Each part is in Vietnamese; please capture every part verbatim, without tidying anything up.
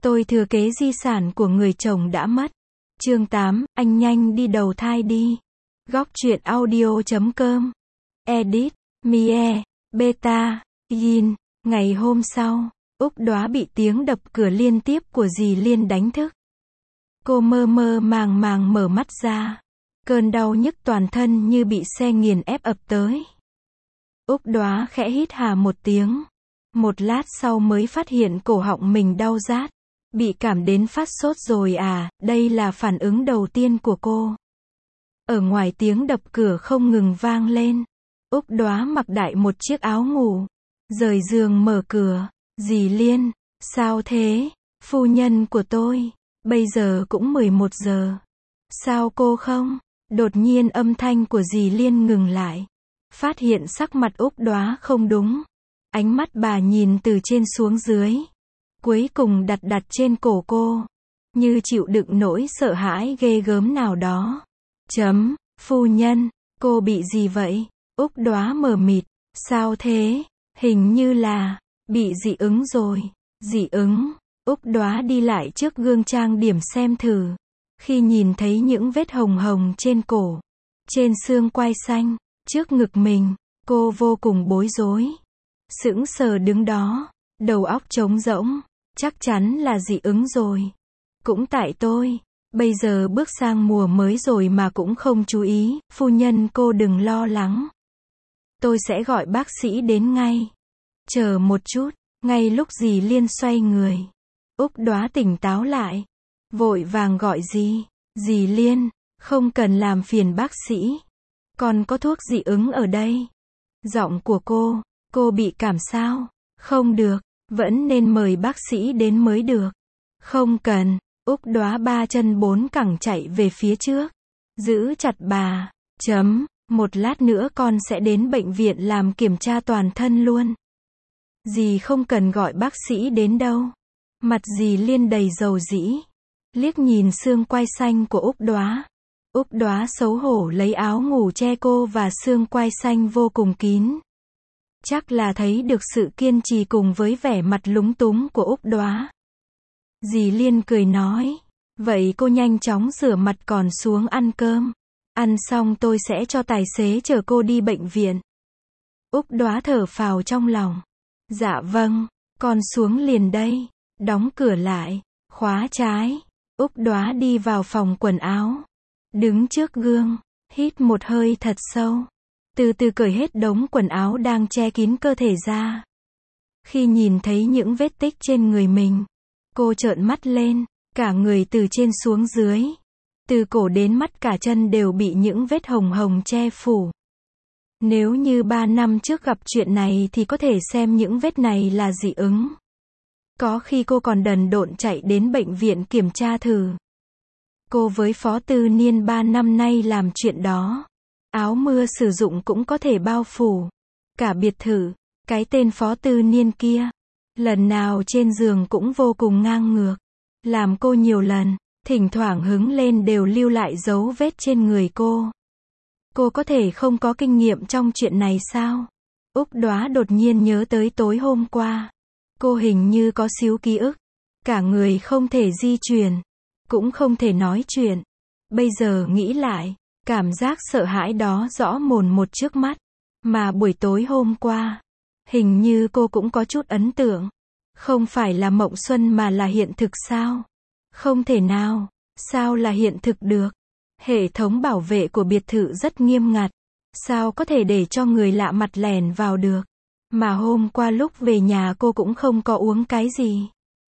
Tôi thừa kế di sản của người chồng đã mất. Chương tám, anh nhanh đi đầu thai đi. Góc truyện audio chấm com. Edit, Mie, Beta, Yin. Ngày hôm sau, Úc Đoá bị tiếng đập cửa liên tiếp của dì Liên đánh thức. Cô mơ mơ màng màng mở mắt ra. Cơn đau nhức toàn thân như bị xe nghiền ép ập tới. Úc Đoá khẽ hít hà một tiếng. Một lát sau mới phát hiện cổ họng mình đau rát. Bị cảm đến phát sốt rồi à, đây là phản ứng đầu tiên của cô. Ở ngoài tiếng đập cửa không ngừng vang lên. Úc Đoá mặc đại một chiếc áo ngủ. Rời giường mở cửa. Dì Liên, sao thế? Phu nhân của tôi, bây giờ cũng mười một giờ. Sao cô không? Đột nhiên âm thanh của dì Liên ngừng lại. Phát hiện sắc mặt Úc Đoá không đúng. Ánh mắt bà nhìn từ trên xuống dưới. Cuối cùng đặt đặt trên cổ cô. Như chịu đựng nỗi sợ hãi ghê gớm nào đó. Chấm, phu nhân, cô bị gì vậy? Úc Đoá mờ mịt. Sao thế? Hình như là bị dị ứng rồi. Dị ứng. Úc Đoá đi lại trước gương trang điểm xem thử. Khi nhìn thấy những vết hồng hồng trên cổ, trên xương quai xanh, trước ngực mình, cô vô cùng bối rối. Sững sờ đứng đó, đầu óc trống rỗng. Chắc chắn là dị ứng rồi. Cũng tại tôi. Bây giờ bước sang mùa mới rồi mà cũng không chú ý. Phu nhân cô đừng lo lắng. Tôi sẽ gọi bác sĩ đến ngay. Chờ một chút. Ngay lúc dì Liên xoay người, Úc Đoá tỉnh táo lại. Vội vàng gọi dì. Dì Liên, không cần làm phiền bác sĩ. Còn có thuốc dị ứng ở đây. Giọng của cô, cô bị cảm sao? Không được, vẫn nên mời bác sĩ đến mới được. Không cần. Úc Đoá ba chân bốn cẳng chạy về phía trước. Giữ chặt bà. Chấm, một lát nữa con sẽ đến bệnh viện làm kiểm tra toàn thân luôn. Dì không cần gọi bác sĩ đến đâu. Mặt dì Liên đầy dầu dĩ. Liếc nhìn xương quai xanh của Úc Đoá. Úc Đoá xấu hổ lấy áo ngủ che cô và xương quai xanh vô cùng kín. Chắc là thấy được sự kiên trì cùng với vẻ mặt lúng túng của Úc Đoá. Dì Liên cười nói. Vậy cô nhanh chóng rửa mặt còn xuống ăn cơm. Ăn xong tôi sẽ cho tài xế chở cô đi bệnh viện. Úc Đoá thở phào trong lòng. Dạ vâng, con xuống liền đây. Đóng cửa lại, khóa trái. Úc Đoá đi vào phòng quần áo. Đứng trước gương, hít một hơi thật sâu. Từ từ cởi hết đống quần áo đang che kín cơ thể ra. Khi nhìn thấy những vết tích trên người mình, cô trợn mắt lên, cả người từ trên xuống dưới. Từ cổ đến mắt cả chân đều bị những vết hồng hồng che phủ. Nếu như ba năm trước gặp chuyện này thì có thể xem những vết này là dị ứng. Có khi cô còn đần độn chạy đến bệnh viện kiểm tra thử. Cô với Phó Tư Niên ba năm nay làm chuyện đó. Áo mưa sử dụng cũng có thể bao phủ cả biệt thự. Cái tên Phó Tư Niên kia, lần nào trên giường cũng vô cùng ngang ngược. Làm cô nhiều lần, thỉnh thoảng hứng lên đều lưu lại dấu vết trên người cô. Cô có thể không có kinh nghiệm trong chuyện này sao? Úc Đoá đột nhiên nhớ tới tối hôm qua. Cô hình như có xíu ký ức. Cả người không thể di chuyển. Cũng không thể nói chuyện. Bây giờ nghĩ lại, cảm giác sợ hãi đó rõ mồn một trước mắt. Mà buổi tối hôm qua, hình như cô cũng có chút ấn tượng. Không phải là mộng xuân mà là hiện thực sao? Không thể nào. Sao là hiện thực được? Hệ thống bảo vệ của biệt thự rất nghiêm ngặt. Sao có thể để cho người lạ mặt lèn vào được? Mà hôm qua lúc về nhà cô cũng không có uống cái gì.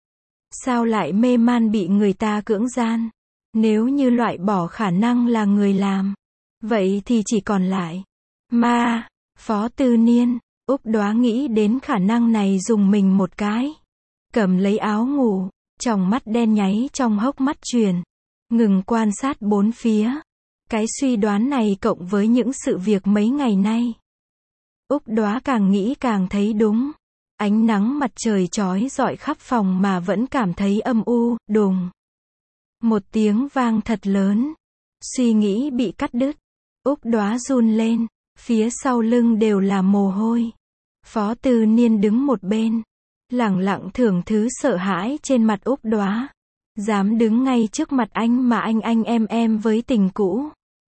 Sao lại mê man bị người ta cưỡng gian? Nếu như loại bỏ khả năng là người làm, vậy thì chỉ còn lại ma. Phó Tư Niên. Úc Đoá nghĩ đến khả năng này dùng mình một cái. Cầm lấy áo ngủ, tròng mắt đen nháy trong hốc mắt chuyển. Ngừng quan sát bốn phía. Cái suy đoán này cộng với những sự việc mấy ngày nay. Úc Đoá càng nghĩ càng thấy đúng. Ánh nắng mặt trời chói rọi khắp phòng mà vẫn cảm thấy âm u, đùng. Một tiếng vang thật lớn. Suy nghĩ bị cắt đứt. Úc Đoá run lên. Phía sau lưng đều là mồ hôi. Phó Tư Niên đứng một bên. Lẳng lặng thưởng thứ sợ hãi trên mặt Úc Đoá. Dám đứng ngay trước mặt anh mà anh anh em em với tình cũ.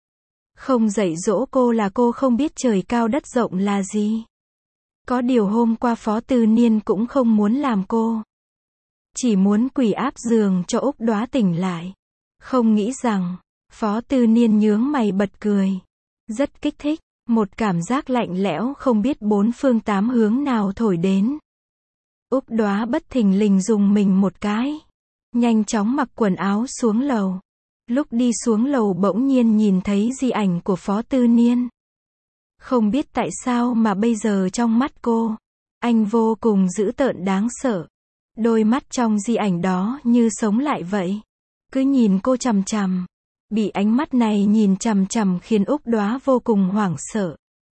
Không dạy dỗ cô là cô không biết trời cao đất rộng là gì. Có điều hôm qua Phó Tư Niên cũng không muốn làm cô. Chỉ muốn quỳ áp giường cho Úc Đoá tỉnh lại. Không nghĩ rằng, Phó Tư Niên nhướng mày bật cười. Rất kích thích, một cảm giác lạnh lẽo không biết bốn phương tám hướng nào thổi đến. Úc Đoá bất thình lình dùng mình một cái. Nhanh chóng mặc quần áo xuống lầu. Lúc đi xuống lầu bỗng nhiên nhìn thấy di ảnh của Phó Tư Niên. Không biết tại sao mà bây giờ trong mắt cô, anh vô cùng dữ tợn đáng sợ. Đôi mắt trong di ảnh đó như sống lại vậy. Cứ nhìn cô chằm chằm. Bị ánh mắt này nhìn chằm chằm khiến Úc Đoá vô cùng hoảng sợ.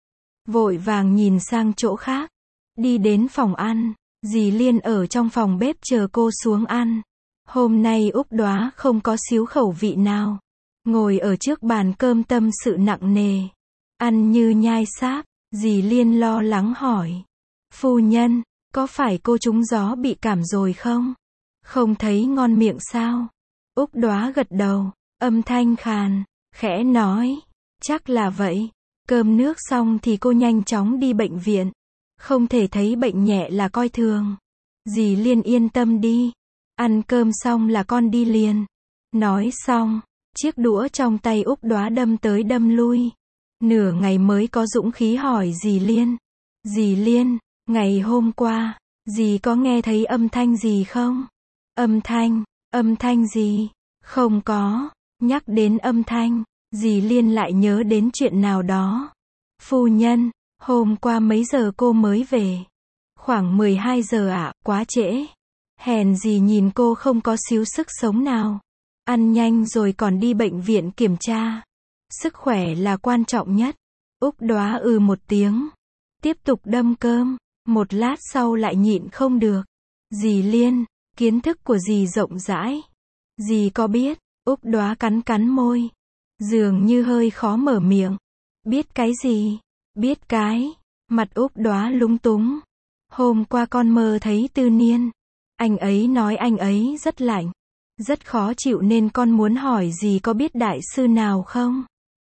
Vội vàng nhìn sang chỗ khác. Đi đến phòng ăn. Dì Liên ở trong phòng bếp chờ cô xuống ăn. Hôm nay Úc Đoá không có xíu khẩu vị nào. Ngồi ở trước bàn cơm tâm sự nặng nề. Ăn như nhai sáp. Dì Liên lo lắng hỏi. Phu nhân, có phải cô trúng gió bị cảm rồi không? Không thấy ngon miệng sao? Úc Đoá gật đầu. Âm thanh khàn. Khẽ nói. Chắc là vậy. Cơm nước xong thì cô nhanh chóng đi bệnh viện. Không thể thấy bệnh nhẹ là coi thường. Dì Liên yên tâm đi. Ăn cơm xong là con đi liền. Nói xong, chiếc đũa trong tay Úc Đoá đâm tới đâm lui. Nửa ngày mới có dũng khí hỏi dì Liên. Dì Liên, ngày hôm qua, dì có nghe thấy âm thanh gì không? Âm thanh, âm thanh gì? Không có. Nhắc đến âm thanh, dì Liên lại nhớ đến chuyện nào đó. Phu nhân, hôm qua mấy giờ cô mới về? Khoảng mười hai giờ ạ, à, quá trễ. Hèn gì nhìn cô không có xíu sức sống nào. Ăn nhanh rồi còn đi bệnh viện kiểm tra. Sức khỏe là quan trọng nhất. Úc Đoá ừ một tiếng. Tiếp tục đâm cơm. Một lát sau lại nhịn không được. Dì Liên, kiến thức của dì rộng rãi. Dì có biết, Úc Đoá cắn cắn môi. Dường như hơi khó mở miệng. Biết cái gì? Biết cái. Mặt Úc Đoá lúng túng. Hôm qua con mơ thấy Tư Niên. Anh ấy nói anh ấy rất lạnh. Rất khó chịu nên con muốn hỏi dì có biết đại sư nào không?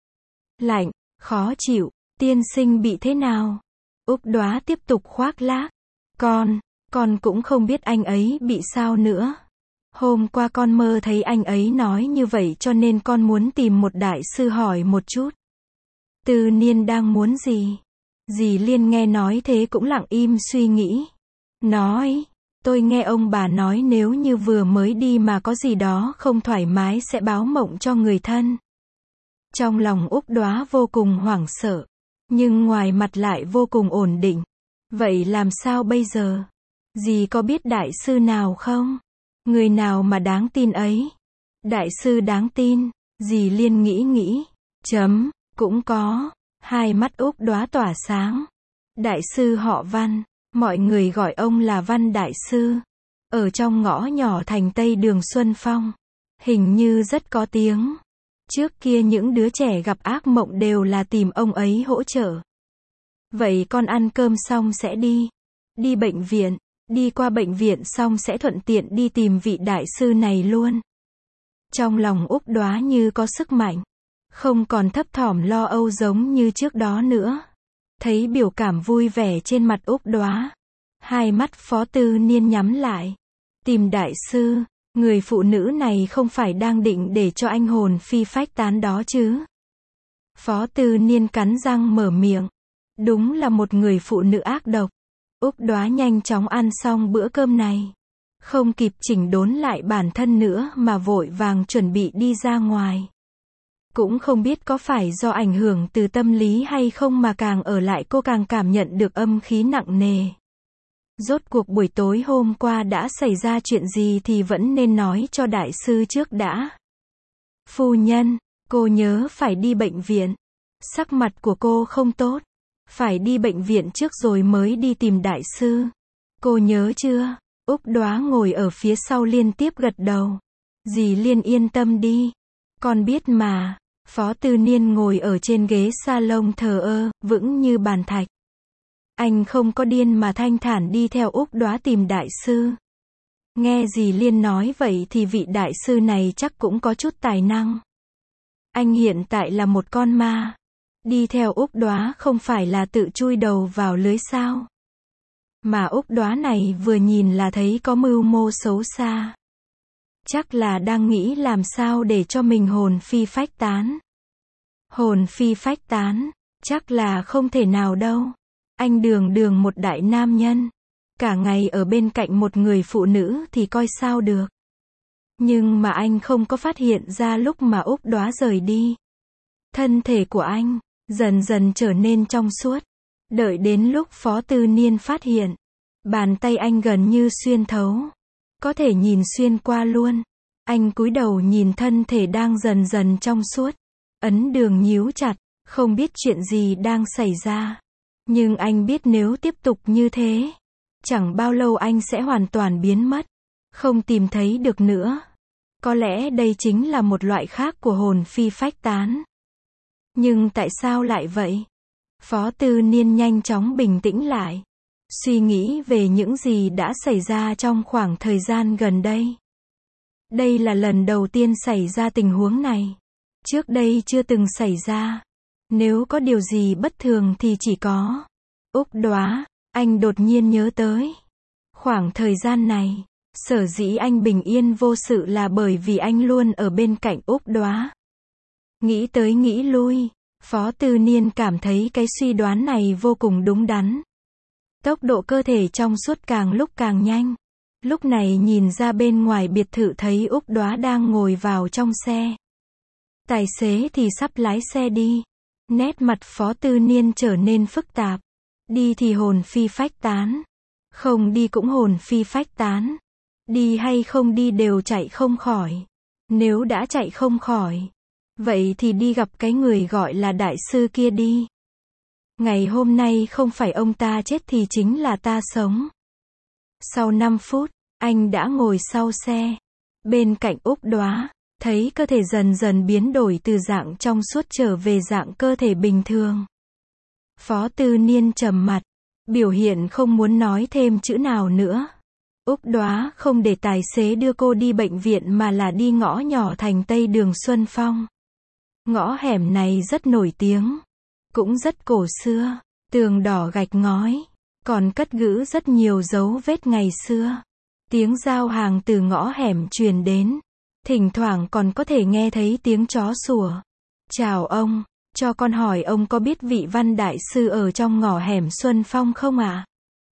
Lạnh, khó chịu, tiên sinh bị thế nào? Úc Đoá tiếp tục khoác lác. Con, con cũng không biết anh ấy bị sao nữa. Hôm qua con mơ thấy anh ấy nói như vậy cho nên con muốn tìm một đại sư hỏi một chút. Tư Niên đang muốn gì? Dì Liên nghe nói thế cũng lặng im suy nghĩ. Nói, tôi nghe ông bà nói nếu như vừa mới đi mà có gì đó không thoải mái sẽ báo mộng cho người thân. Trong lòng Úc Đoá vô cùng hoảng sợ, nhưng ngoài mặt lại vô cùng ổn định. Vậy làm sao bây giờ? Dì có biết đại sư nào không? Người nào mà đáng tin ấy? Đại sư đáng tin, dì Liên nghĩ nghĩ. Chấm, cũng có. Hai mắt Úc Đoá tỏa sáng. Đại sư họ Văn, mọi người gọi ông là Văn Đại Sư. Ở trong ngõ nhỏ thành Tây đường Xuân Phong. Hình như rất có tiếng. Trước kia những đứa trẻ gặp ác mộng đều là tìm ông ấy hỗ trợ. Vậy con ăn cơm xong sẽ đi. Đi bệnh viện. Đi qua bệnh viện xong sẽ thuận tiện đi tìm vị đại sư này luôn. Trong lòng Úc Đoá như có sức mạnh. Không còn thấp thỏm lo âu giống như trước đó nữa. Thấy biểu cảm vui vẻ trên mặt Úc Đoá. Hai mắt Phó Tư Niên nhắm lại. Tìm đại sư, người phụ nữ này không phải đang định để cho anh hồn phi phách tán đó chứ. Phó Tư Niên cắn răng mở miệng. Đúng là một người phụ nữ ác độc. Úc Đoá nhanh chóng ăn xong bữa cơm này. Không kịp chỉnh đốn lại bản thân nữa mà vội vàng chuẩn bị đi ra ngoài. Cũng không biết có phải do ảnh hưởng từ tâm lý hay không mà càng ở lại cô càng cảm nhận được âm khí nặng nề. Rốt cuộc buổi tối hôm qua đã xảy ra chuyện gì thì vẫn nên nói cho đại sư trước đã. Phu nhân, cô nhớ phải đi bệnh viện. Sắc mặt của cô không tốt. Phải đi bệnh viện trước rồi mới đi tìm đại sư. Cô nhớ chưa? Úc Đoá ngồi ở phía sau liên tiếp gật đầu. Dì Liên yên tâm đi. Con biết mà. Phó Tư Niên ngồi ở trên ghế salon thờ ơ, vững như bàn thạch. Anh không có điên mà thanh thản đi theo Úc Đoá tìm đại sư. Nghe dì Liên nói vậy thì vị đại sư này chắc cũng có chút tài năng. Anh hiện tại là một con ma. Đi theo Úc Đoá không phải là tự chui đầu vào lưới sao? Mà Úc Đoá này vừa nhìn là thấy có mưu mô xấu xa. Chắc là đang nghĩ làm sao để cho mình hồn phi phách tán. Hồn phi phách tán, chắc là không thể nào đâu. Anh đường đường một đại nam nhân, cả ngày ở bên cạnh một người phụ nữ thì coi sao được. Nhưng mà anh không có phát hiện ra lúc mà Úc Đoá rời đi. Thân thể của anh, dần dần trở nên trong suốt. Đợi đến lúc Phó Tư Niên phát hiện, bàn tay anh gần như xuyên thấu. Có thể nhìn xuyên qua luôn. Anh cúi đầu nhìn thân thể đang dần dần trong suốt. Ấn Đường nhíu chặt, không biết chuyện gì đang xảy ra. Nhưng anh biết nếu tiếp tục như thế, chẳng bao lâu anh sẽ hoàn toàn biến mất. Không tìm thấy được nữa. Có lẽ đây chính là một loại khác của hồn phi phách tán. Nhưng tại sao lại vậy? Phó Tư Niên nhanh chóng bình tĩnh lại. Suy nghĩ về những gì đã xảy ra trong khoảng thời gian gần đây. Đây là lần đầu tiên xảy ra tình huống này. Trước đây chưa từng xảy ra. Nếu có điều gì bất thường thì chỉ có Úc Đoá. Anh đột nhiên nhớ tới. Khoảng thời gian này, sở dĩ anh bình yên vô sự là bởi vì anh luôn ở bên cạnh Úc Đoá. Nghĩ tới nghĩ lui, Phó Tư Niên cảm thấy cái suy đoán này vô cùng đúng đắn. Tốc độ cơ thể trong suốt càng lúc càng nhanh. Lúc này nhìn ra bên ngoài biệt thự thấy Úc Đoá đang ngồi vào trong xe. Tài xế thì sắp lái xe đi. Nét mặt Phó Tư Niên trở nên phức tạp. Đi thì hồn phi phách tán. Không đi cũng hồn phi phách tán. Đi hay không đi đều chạy không khỏi. Nếu đã chạy không khỏi, vậy thì đi gặp cái người gọi là đại sư kia đi. Ngày hôm nay không phải ông ta chết thì chính là ta sống. Sau năm phút, anh đã ngồi sau xe. Bên cạnh Úc Đoá, thấy cơ thể dần dần biến đổi từ dạng trong suốt trở về dạng cơ thể bình thường. Phó Tư Niên trầm mặt, biểu hiện không muốn nói thêm chữ nào nữa. Úc Đoá không để tài xế đưa cô đi bệnh viện mà là đi ngõ nhỏ thành Tây đường Xuân Phong. Ngõ hẻm này rất nổi tiếng, cũng rất cổ xưa, tường đỏ gạch ngói, còn cất giữ rất nhiều dấu vết ngày xưa. Tiếng giao hàng từ ngõ hẻm truyền đến, thỉnh thoảng còn có thể nghe thấy tiếng chó sủa. Chào ông, cho con hỏi ông có biết vị Văn đại sư ở trong ngõ hẻm Xuân Phong không ạ? À?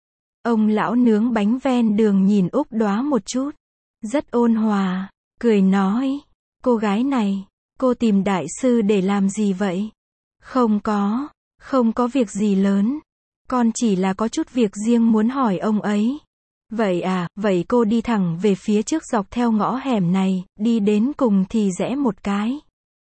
Ông lão nướng bánh ven đường nhìn Úc Đoá một chút, rất ôn hòa, cười nói, cô gái này, cô tìm đại sư để làm gì vậy? Không có, không có việc gì lớn, con chỉ là có chút việc riêng muốn hỏi ông ấy. Vậy à, vậy cô đi thẳng về phía trước dọc theo ngõ hẻm này, đi đến cùng thì rẽ một cái.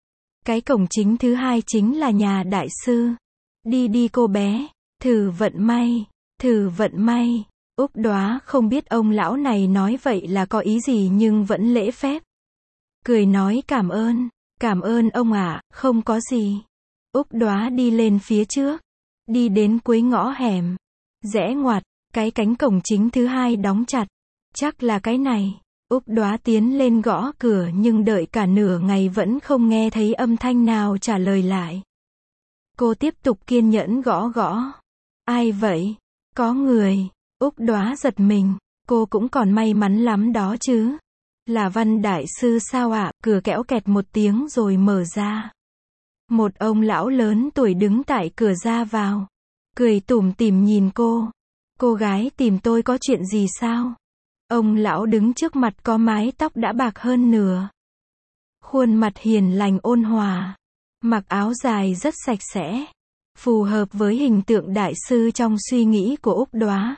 Cái cổng chính thứ hai chính là nhà đại sư. Đi đi cô bé, thử vận may, thử vận may. Úc Đoá không biết ông lão này nói vậy là có ý gì nhưng vẫn lễ phép. Cười nói cảm ơn, cảm ơn ông ạ, không có gì. Úc Đoá đi lên phía trước, đi đến cuối ngõ hẻm, rẽ ngoặt, cái cánh cổng chính thứ hai đóng chặt. Chắc là cái này. Úc Đoá tiến lên gõ cửa nhưng đợi cả nửa ngày vẫn không nghe thấy âm thanh nào trả lời lại. Cô tiếp tục kiên nhẫn gõ gõ. Ai vậy? Có người. Úc Đoá giật mình. Cô cũng còn may mắn lắm đó chứ. Là Văn đại sư sao ạ? À? Cửa kẽo kẹt một tiếng rồi mở ra. Một ông lão lớn tuổi đứng tại cửa ra vào. Cười tủm tỉm nhìn cô. Cô gái tìm tôi có chuyện gì sao? Ông lão đứng trước mặt có mái tóc đã bạc hơn nửa. Khuôn mặt hiền lành ôn hòa. Mặc áo dài rất sạch sẽ. Phù hợp với hình tượng đại sư trong suy nghĩ của Úc Đoá.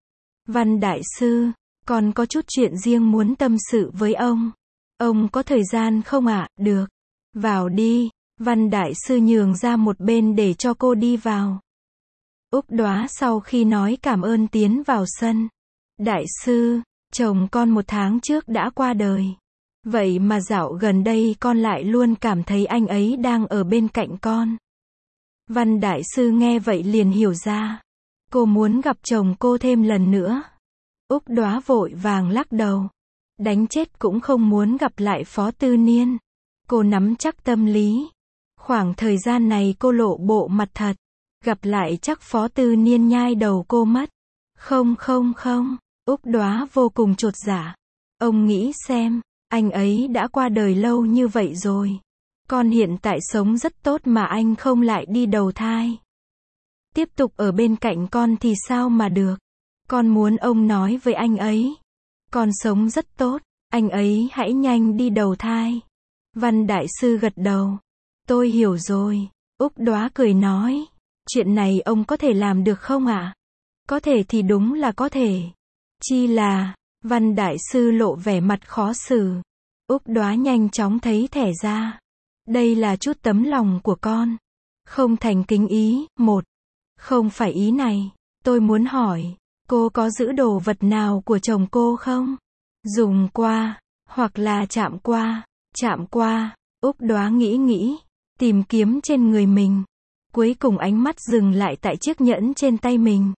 Văn đại sư, con có chút chuyện riêng muốn tâm sự với ông. Ông có thời gian không ạ? À? Được. Vào đi. Văn đại sư nhường ra một bên để cho cô đi vào. Úc Đoá sau khi nói cảm ơn tiến vào sân. Đại sư, chồng con một tháng trước đã qua đời. Vậy mà dạo gần đây con lại luôn cảm thấy anh ấy đang ở bên cạnh con. Văn đại sư nghe vậy liền hiểu ra. Cô muốn gặp chồng cô thêm lần nữa. Úc Đóa vội vàng lắc đầu. Đánh chết cũng không muốn gặp lại Phó Tư Niên. Cô nắm chắc tâm lý. Khoảng thời gian này cô lộ bộ mặt thật. Gặp lại chắc Phó Tư Niên nhai đầu cô mất. Không không không, Úc Đóa vô cùng chột dạ. Ông nghĩ xem, anh ấy đã qua đời lâu như vậy rồi. Con hiện tại sống rất tốt mà anh không lại đi đầu thai. Tiếp tục ở bên cạnh con thì sao mà được. Con muốn ông nói với anh ấy. Con sống rất tốt, anh ấy hãy nhanh đi đầu thai. Văn Đại Sư gật đầu. Tôi hiểu rồi. Úc Đóa cười nói. Chuyện này ông có thể làm được không ạ? Có thể thì đúng là có thể. Chi là, Văn Đại Sư lộ vẻ mặt khó xử. Úc Đóa nhanh chóng thấy thẻ ra. Đây là chút tấm lòng của con. Không thành kính ý. Một. Không phải ý này. Tôi muốn hỏi, cô có giữ đồ vật nào của chồng cô không? Dùng qua, hoặc là chạm qua. Chạm qua. Úc Đóa nghĩ nghĩ, tìm kiếm trên người mình. Cuối cùng ánh mắt dừng lại tại chiếc nhẫn trên tay mình.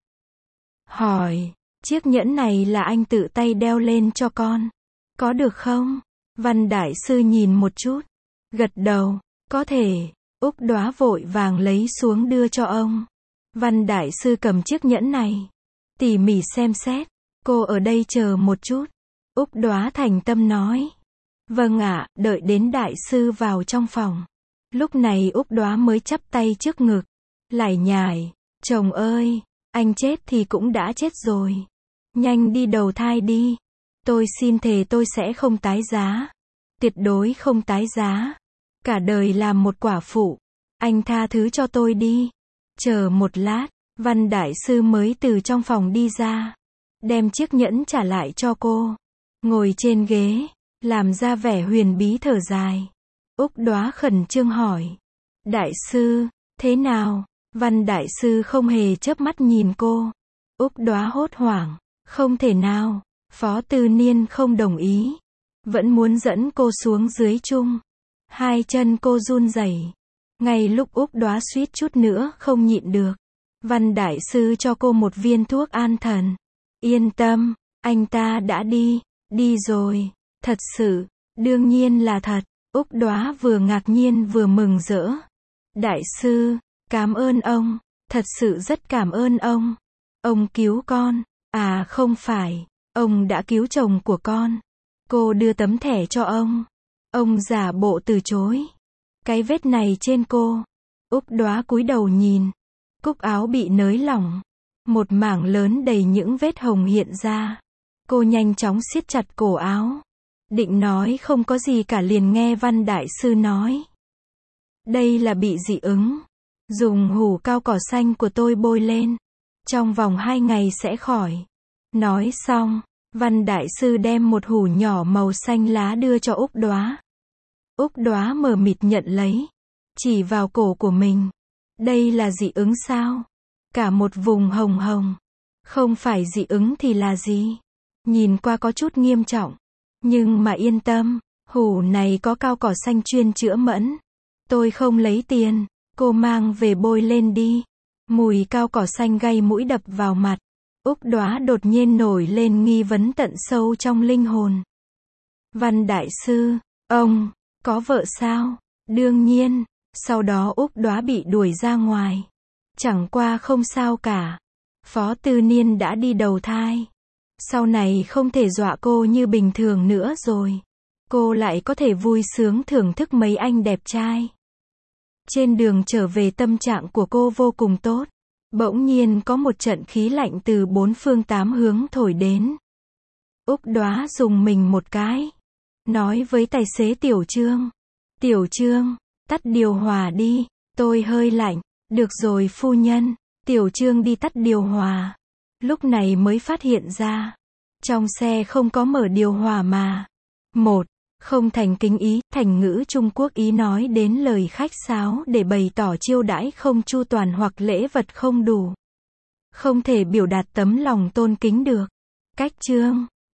Hỏi, chiếc nhẫn này là anh tự tay đeo lên cho con. Có được không? Văn Đại Sư nhìn một chút. Gật đầu, có thể. Úc Đóa vội vàng lấy xuống đưa cho ông. Văn Đại Sư cầm chiếc nhẫn này. Tỉ mỉ xem xét. Cô ở đây chờ một chút. Úc Đóa thành tâm nói. Vâng ạ, đợi đến Đại Sư vào trong phòng. Lúc này Úc Đóa mới chắp tay trước ngực. Lải nhải, chồng ơi, anh chết thì cũng đã chết rồi. Nhanh đi đầu thai đi. Tôi xin thề tôi sẽ không tái giá. Tuyệt đối không tái giá. Cả đời làm một quả phụ. Anh tha thứ cho tôi đi. Chờ một lát, Văn Đại Sư mới từ trong phòng đi ra. Đem chiếc nhẫn trả lại cho cô. Ngồi trên ghế, làm ra vẻ huyền bí thở dài. Úc Đóa khẩn trương hỏi. Đại Sư, thế nào? Văn Đại Sư không hề chớp mắt nhìn cô. Úc Đóa hốt hoảng. Không thể nào. Phó Tư Niên không đồng ý. Vẫn muốn dẫn cô xuống dưới chung. Hai chân cô run rẩy. Ngay lúc Úc Đóa suýt chút nữa không nhịn được. Văn Đại Sư cho cô một viên thuốc an thần. Yên tâm, anh ta đã đi. Đi rồi. Thật sự. Đương nhiên là thật. Úc Đóa vừa ngạc nhiên vừa mừng rỡ. Đại Sư, cảm ơn ông. Thật sự rất cảm ơn ông. Ông cứu con. À không phải. Ông đã cứu chồng của con. Cô đưa tấm thẻ cho ông. Ông giả bộ từ chối. Cái vết này trên cô. Úc Đóa cúi đầu nhìn. Cúc áo bị nới lỏng. Một mảng lớn đầy những vết hồng hiện ra. Cô nhanh chóng siết chặt cổ áo. Định nói không có gì cả liền nghe Văn Đại Sư nói. Đây là bị dị ứng. Dùng hủ cao cỏ xanh của tôi bôi lên. Trong vòng hai ngày sẽ khỏi. Nói xong, Văn Đại Sư đem một hủ nhỏ màu xanh lá đưa cho Úc Đóa. Úc Đóa mờ mịt nhận lấy. Chỉ vào cổ của mình. Đây là dị ứng sao? Cả một vùng hồng hồng. Không phải dị ứng thì là gì? Nhìn qua có chút nghiêm trọng. Nhưng mà yên tâm, hủ này có cao cỏ xanh chuyên chữa mẫn. Tôi không lấy tiền, cô mang về bôi lên đi. Mùi cao cỏ xanh gây mũi đập vào mặt. Úc Đóa đột nhiên nổi lên nghi vấn tận sâu trong linh hồn. Văn Đại Sư, ông, có vợ sao? Đương nhiên, sau đó Úc Đóa bị đuổi ra ngoài. Chẳng qua không sao cả. Phó Tư Niên đã đi đầu thai. Sau này không thể dọa cô như bình thường nữa rồi. Cô lại có thể vui sướng thưởng thức mấy anh đẹp trai. Trên đường trở về tâm trạng của cô vô cùng tốt. Bỗng nhiên có một trận khí lạnh từ bốn phương tám hướng thổi đến. Úc Đóa dùng mình một cái. Nói với tài xế Tiểu Trương. Tiểu Trương, tắt điều hòa đi. Tôi hơi lạnh. Được rồi phu nhân. Tiểu Trương đi tắt điều hòa. Lúc này mới phát hiện ra. Trong xe không có mở điều hòa mà. Một. Không thành kính ý, thành ngữ Trung Quốc ý nói đến lời khách sáo để bày tỏ chiêu đãi không chu toàn hoặc lễ vật không đủ. Không thể biểu đạt tấm lòng tôn kính được. Cách chương.